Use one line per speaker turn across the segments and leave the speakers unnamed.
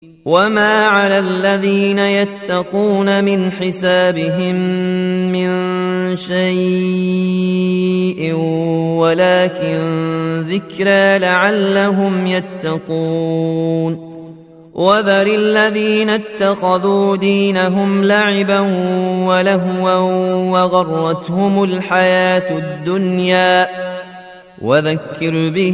وما على الذين يتقون من حسابهم من شيء ولكن ذكرى لعلهم يتقون. وذر الذين اتخذوا دينهم لعبا ولهوا وغرتهم الحياة الدنيا وذكر به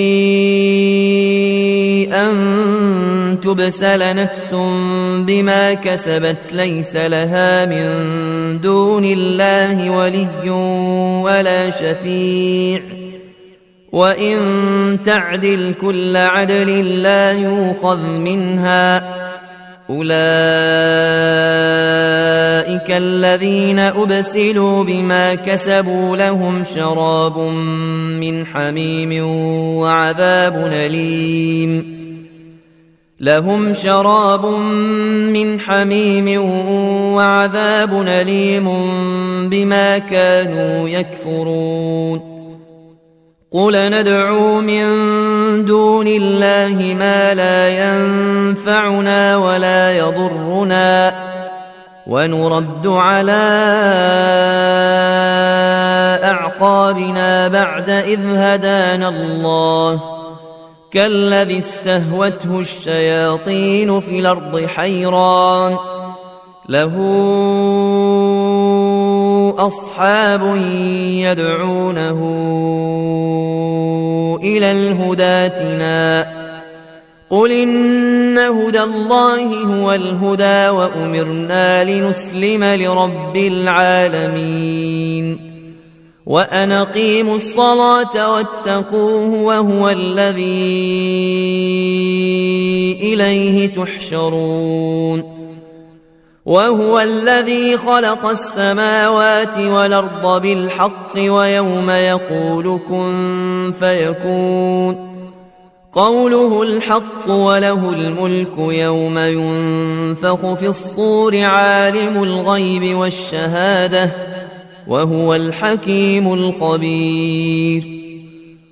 أن تبسل نفس بما كسبت ليس لها من دون الله ولي ولا شفيع وإن تعدل كل عدل لا يؤخذ منها. أولئك الذين أبسلوا بما كسبوا لهم شراب من حميم وعذاب أليم بما كانوا يكفرون. قل ندعو من دون الله ما لا ينفعنا ولا يضرنا ونرد على أعقابنا بعد إذ هدانا الله كالذي استهوته الشياطين في الأرض حيران له أصحاب يدعونه إلى الهدى ائتنا. قل إن هدى الله هو الهدى وأمرنا لنسلم لرب العالمين وأن أقيموا الصلاة واتقوه وهو الذي إليه تحشرون. وهو الذي خلق السماوات والأرض بالحق ويوم يقول كن فيكون قوله الحق وله الملك يوم ينفخ في الصور عالم الغيب والشهادة وهو الحكيم الخبير.